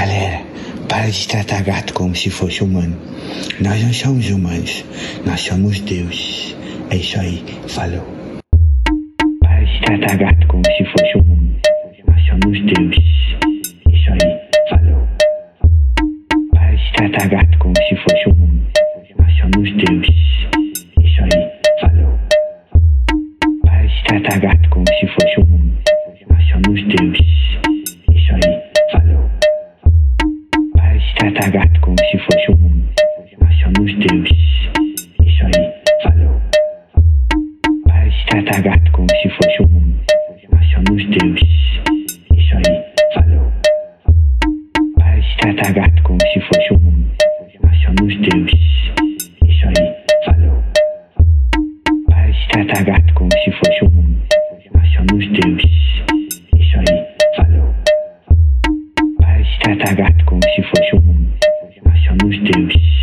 Galera, para de tratar gato como se fosse humano. Nós não somos humanos, nós somos deuses. É isso aí, falou. Para de tratar gato como se fosse humano. Nós somos deuses. É isso aí, falou. Para de tratar gato como se fosse humano. Nós somos deuses. É isso aí, falou. Para de tratar gato como se fosse humano. Nós somos deuses. É isso aí, falou. Para de tratar gato como se fosse humano. Nós somos deuses. É isso aí, falou. Para de tratar gato como se fosse humano. Nós somos deuses. É isso aí, falou. Para de tratar gato como se fosse humano. Nós somos deuses. É isso aí, falou. Para de tratar gato como se fosse humano. Nós somos deuses. É isso aí, falou. Para de tratar gato como se fosse humano. Nós somos deuses.